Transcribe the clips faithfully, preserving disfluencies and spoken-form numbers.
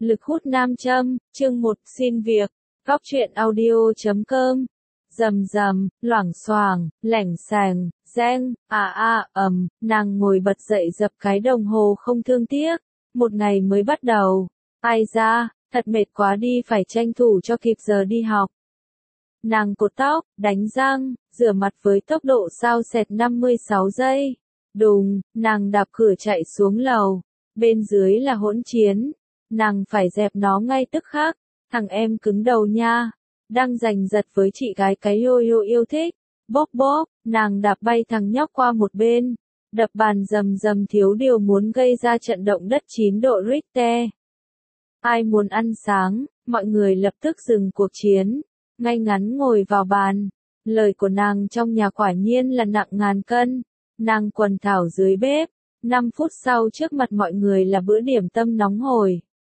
Lực hút nam châm, chương một, xin việc. Góc truyện audio chấm com. Rầm rầm, loảng xoảng, lẻng xẻng, reng, à à, ầm, nàng ngồi bật dậy dập cái đồng hồ không thương tiếc. Một ngày mới bắt đầu. Ai da, thật mệt quá đi, phải tranh thủ cho kịp giờ đi học. Nàng cột tóc, đánh răng, rửa mặt với tốc độ sao xẹt năm mươi sáu giây. Đùng, nàng đạp cửa chạy xuống lầu. Bên dưới là hỗn chiến. Nàng phải dẹp nó ngay tức khắc. Thằng em cứng đầu nha. Đang giành giật với chị gái cái yo-yo yêu thích. Bóp bóp, nàng đạp bay thằng nhóc qua một bên. Đập bàn rầm rầm, thiếu điều muốn gây ra trận động đất chín độ Richter. Ai muốn ăn sáng, mọi người lập tức dừng cuộc chiến. Ngay ngắn ngồi vào bàn. Lời của nàng trong nhà quả nhiên là nặng ngàn cân. Nàng quần thảo dưới bếp. Năm phút sau trước mặt mọi người là bữa điểm tâm nóng hổi.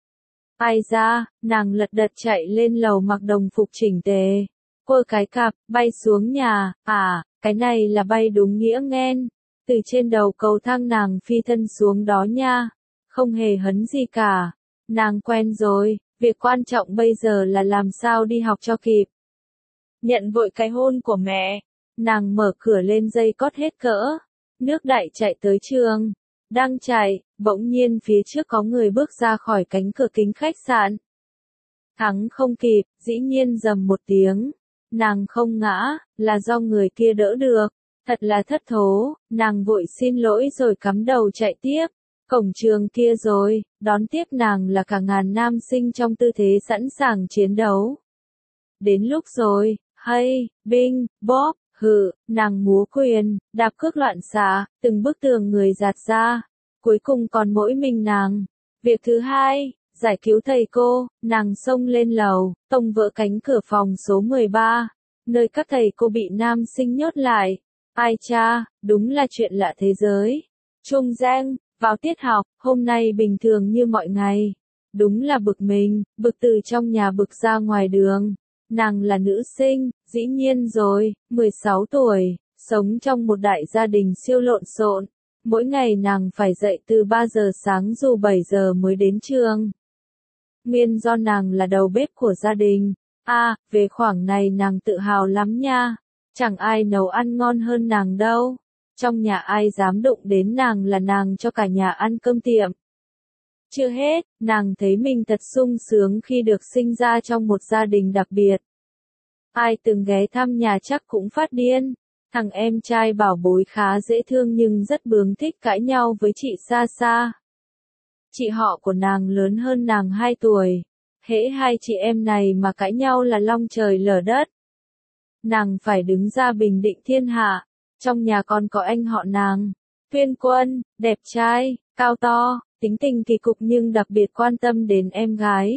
Ai da, nàng lật đật chạy lên lầu mặc đồng phục chỉnh tề. Quơ cái cặp, bay xuống nhà. À, cái này là bay đúng nghĩa nghen. Từ trên đầu cầu thang nàng phi thân xuống đó nha. Không hề hấn gì cả. Nàng quen rồi, việc quan trọng bây giờ là làm sao đi học cho kịp. Nhận vội cái hôn của mẹ. Nàng mở cửa lên dây cót hết cỡ. Nước đại chạy tới trường. Đang chạy, bỗng nhiên phía trước có người bước ra khỏi cánh cửa kính khách sạn. Thắng không kịp, dĩ nhiên rầm một tiếng. Nàng không ngã, là do người kia đỡ được. Thật là thất thố, nàng vội xin lỗi rồi cắm đầu chạy tiếp. Cổng trường kia rồi, đón tiếp nàng là cả ngàn nam sinh trong tư thế sẵn sàng chiến đấu. Đến lúc rồi, hay, binh, bóp, hự, nàng múa quyền, đạp cước loạn xạ, từng bức tường người giạt ra. Cuối cùng còn mỗi mình nàng. Việc thứ hai, giải cứu thầy cô, nàng xông lên lầu, tông vỡ cánh cửa phòng số mười ba, nơi các thầy cô bị nam sinh nhốt lại. Ai cha, đúng là chuyện lạ thế giới. Trung Giang, vào tiết học, hôm nay bình thường như mọi ngày. Đúng là bực mình, bực từ trong nhà bực ra ngoài đường. Nàng là nữ sinh, dĩ nhiên rồi, mười sáu tuổi, sống trong một đại gia đình siêu lộn xộn. Mỗi ngày nàng phải dậy từ ba giờ sáng dù bảy giờ mới đến trường. Nguyên do nàng là đầu bếp của gia đình. À, về khoảng này nàng tự hào lắm nha. Chẳng ai nấu ăn ngon hơn nàng đâu. Trong nhà ai dám đụng đến nàng là nàng cho cả nhà ăn cơm tiệm. Chưa hết, nàng thấy mình thật sung sướng khi được sinh ra trong một gia đình đặc biệt. Ai từng ghé thăm nhà chắc cũng phát điên. Thằng em trai bảo bối khá dễ thương nhưng rất bướng, thích cãi nhau với chị Sa Sa. Chị họ của nàng lớn hơn nàng hai tuổi. Hễ hai chị em này mà cãi nhau là long trời lở đất. Nàng phải đứng ra bình định thiên hạ. Trong nhà còn có anh họ nàng. Tuyên Quân, đẹp trai, cao to, tính tình kỳ cục nhưng đặc biệt quan tâm đến em gái.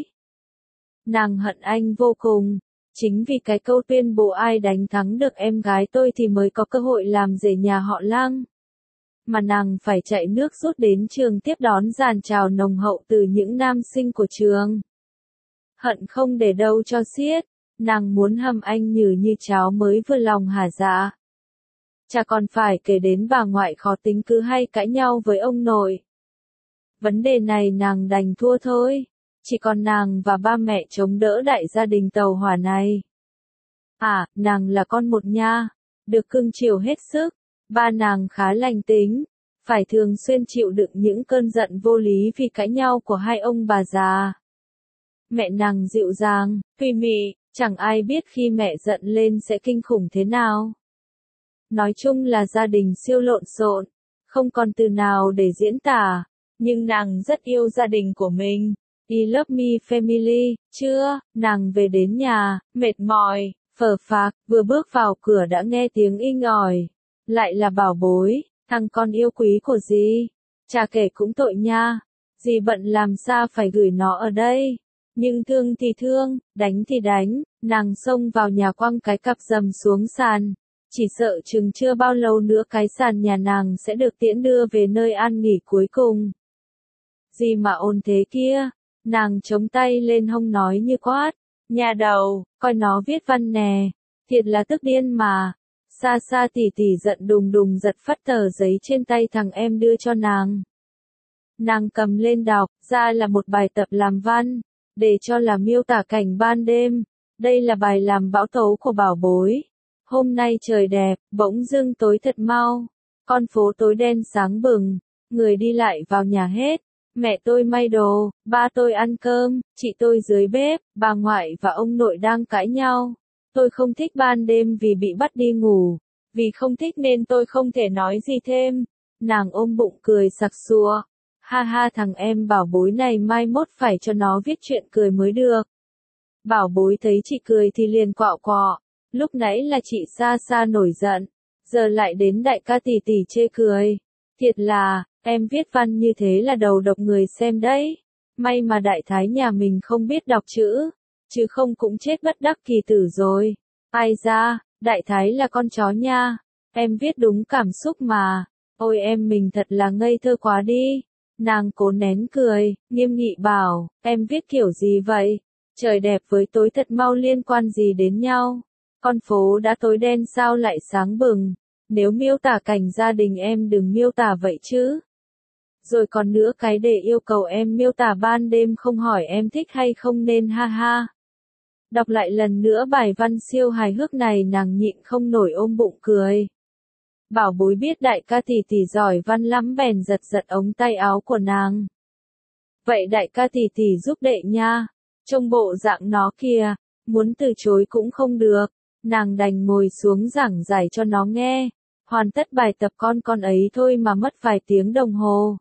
Nàng hận anh vô cùng. Chính vì cái câu tuyên bố ai đánh thắng được em gái tôi thì mới có cơ hội làm rể nhà họ Lăng. Mà nàng phải chạy nước rút đến trường tiếp đón dàn chào nồng hậu từ những nam sinh của trường. Hận không để đâu cho xiết, nàng muốn hầm anh nhừ như cháo mới vừa lòng hả dạ. Chả còn phải kể đến bà ngoại khó tính cứ hay cãi nhau với ông nội. Vấn đề này nàng đành thua thôi. Chỉ còn nàng và ba mẹ chống đỡ đại gia đình tàu hỏa này. À, nàng là con một nha, được cưng chiều hết sức. Ba nàng khá lành tính, phải thường xuyên chịu đựng những cơn giận vô lý vì cãi nhau của hai ông bà già. Mẹ nàng dịu dàng, tùy mị, chẳng ai biết khi mẹ giận lên sẽ kinh khủng thế nào. Nói chung là gia đình siêu lộn xộn, không còn từ nào để diễn tả, nhưng nàng rất yêu gia đình của mình. I love me family, chưa, nàng về đến nhà, mệt mỏi, phờ phạc, vừa bước vào cửa đã nghe tiếng inh ỏi. Lại là bảo bối, thằng con yêu quý của dì. Chả kể cũng tội nha, dì bận làm sao phải gửi nó ở đây. Nhưng thương thì thương, đánh thì đánh, nàng xông vào nhà quăng cái cặp dầm xuống sàn. Chỉ sợ chừng chưa bao lâu nữa cái sàn nhà nàng sẽ được tiễn đưa về nơi an nghỉ cuối cùng. Gì mà ồn thế kia. Nàng chống tay lên hông nói như quát. Nhà đầu, coi nó viết văn nè. Thiệt là tức điên mà. Sa Sa tỉ tỉ giận đùng đùng giật phắt tờ giấy trên tay thằng em đưa cho nàng. Nàng cầm lên đọc, ra là một bài tập làm văn, để cho là miêu tả cảnh ban đêm. Đây là bài làm bão tố của bảo bối. Hôm nay trời đẹp, bỗng dưng tối thật mau. Con phố tối đen sáng bừng, người đi lại vào nhà hết. Mẹ tôi may đồ, ba tôi ăn cơm, chị tôi dưới bếp, bà ngoại và ông nội đang cãi nhau. Tôi không thích ban đêm vì bị bắt đi ngủ. Vì không thích nên tôi không thể nói gì thêm. Nàng ôm bụng cười sặc sụa. Ha ha, thằng em bảo bối này mai mốt phải cho nó viết chuyện cười mới được. Bảo bối thấy chị cười thì liền quạo quọ. Lúc nãy là chị xa xa nổi giận. Giờ lại đến đại ca tỷ tỷ chê cười. Thiệt là, em viết văn như thế là đầu độc người xem đấy. May mà đại thái nhà mình không biết đọc chữ. Chứ không cũng chết bất đắc kỳ tử rồi. Ai ra, đại thái là con chó nha. Em viết đúng cảm xúc mà. Ôi em mình thật là ngây thơ quá đi. Nàng cố nén cười, nghiêm nghị bảo, em viết kiểu gì vậy? Trời đẹp với tối thật mau liên quan gì đến nhau? Con phố đã tối đen sao lại sáng bừng? Nếu miêu tả cảnh gia đình em đừng miêu tả vậy chứ. Rồi còn nữa cái để yêu cầu em miêu tả ban đêm không hỏi em thích hay không nên ha ha. Đọc lại lần nữa bài văn siêu hài hước này nàng nhịn không nổi ôm bụng cười. Bảo bối biết đại ca tỷ tỷ giỏi văn lắm bèn giật giật ống tay áo của nàng. Vậy đại ca tỷ tỷ giúp đệ nha. Trông bộ dạng nó kìa, muốn từ chối cũng không được. Nàng đành ngồi xuống giảng giải cho nó nghe. Hoàn tất bài tập con con ấy thôi mà mất vài tiếng đồng hồ.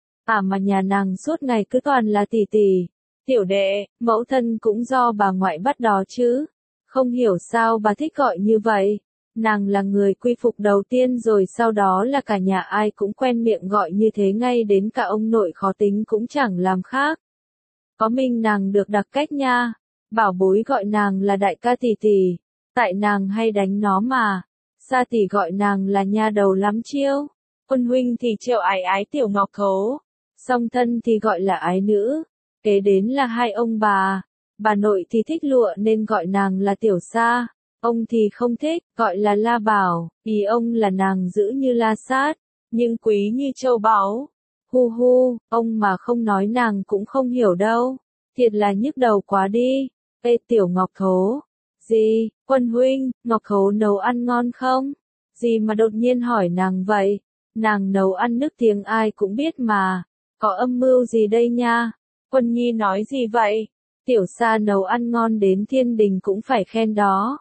À mà nhà nàng suốt ngày cứ toàn là tỷ tỷ, tiểu đệ, mẫu thân cũng do bà ngoại bắt đó chứ. Không hiểu sao bà thích gọi như vậy. Nàng là người quy phục đầu tiên rồi sau đó là cả nhà ai cũng quen miệng gọi như thế, ngay đến cả ông nội khó tính cũng chẳng làm khác. Có mình nàng được đặc cách nha. Bảo bối gọi nàng là đại ca tỷ tỷ. Tại nàng hay đánh nó mà. Sa tỷ gọi nàng là nha đầu lắm chiêu. Quân huynh thì trêu ái ái tiểu ngọc khấu. Song thân thì gọi là ái nữ. Kế đến là hai ông bà. Bà nội thì thích lụa nên gọi nàng là tiểu sa. Ông thì không thích, gọi là la bảo. Ý ông là nàng giữ như la sát, nhưng quý như châu báu. Hu hu, ông mà không nói nàng cũng không hiểu đâu. Thiệt là nhức đầu quá đi. Ê tiểu ngọc thố. Gì, quân huynh, ngọc khấu nấu ăn ngon không? Gì mà đột nhiên hỏi nàng vậy? Nàng nấu ăn nước tiếng ai cũng biết mà. Có âm mưu gì đây nha? Quân nhi nói gì vậy? Tiểu sa nấu ăn ngon đến thiên đình cũng phải khen đó.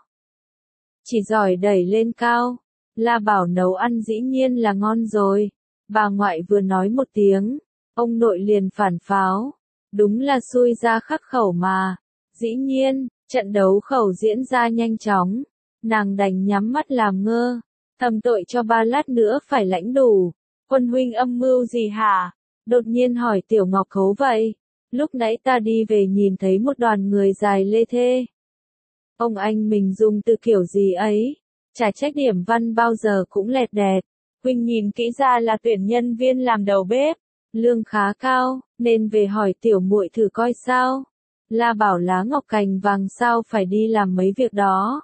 Chỉ giỏi đẩy lên cao. La bảo nấu ăn dĩ nhiên là ngon rồi. Bà ngoại vừa nói một tiếng, ông nội liền phản pháo. Đúng là xui ra khắc khẩu mà. Dĩ nhiên, trận đấu khẩu diễn ra nhanh chóng. Nàng đành nhắm mắt làm ngơ. Thầm tội cho ba lát nữa phải lãnh đủ. Quân huynh âm mưu gì hả? Đột nhiên hỏi tiểu ngọc khấu vậy. Lúc nãy ta đi về nhìn thấy một đoàn người dài lê thê. Ông anh mình dùng từ kiểu gì ấy? Chả trách điểm văn bao giờ cũng lẹt đẹt. Huynh nhìn kỹ ra là tuyển nhân viên làm đầu bếp. Lương khá cao, nên về hỏi tiểu muội thử coi sao. La bảo lá ngọc cành vàng sao phải đi làm mấy việc đó.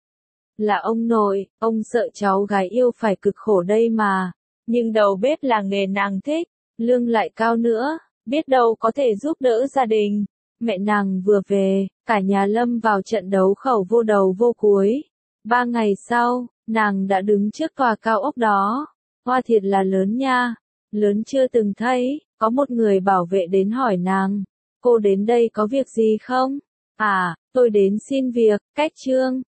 Là ông nội, ông sợ cháu gái yêu phải cực khổ đây mà. Nhưng đầu bếp là nghề nàng thích, lương lại cao nữa, biết đâu có thể giúp đỡ gia đình. Mẹ nàng vừa về, cả nhà lâm vào trận đấu khẩu vô đầu vô cuối. Ba ngày sau, nàng đã đứng trước tòa cao ốc đó. Hoa thiệt là lớn nha, lớn chưa từng thấy. Có một người bảo vệ đến hỏi nàng, cô đến đây có việc gì không? À, tôi đến xin việc, cách trương.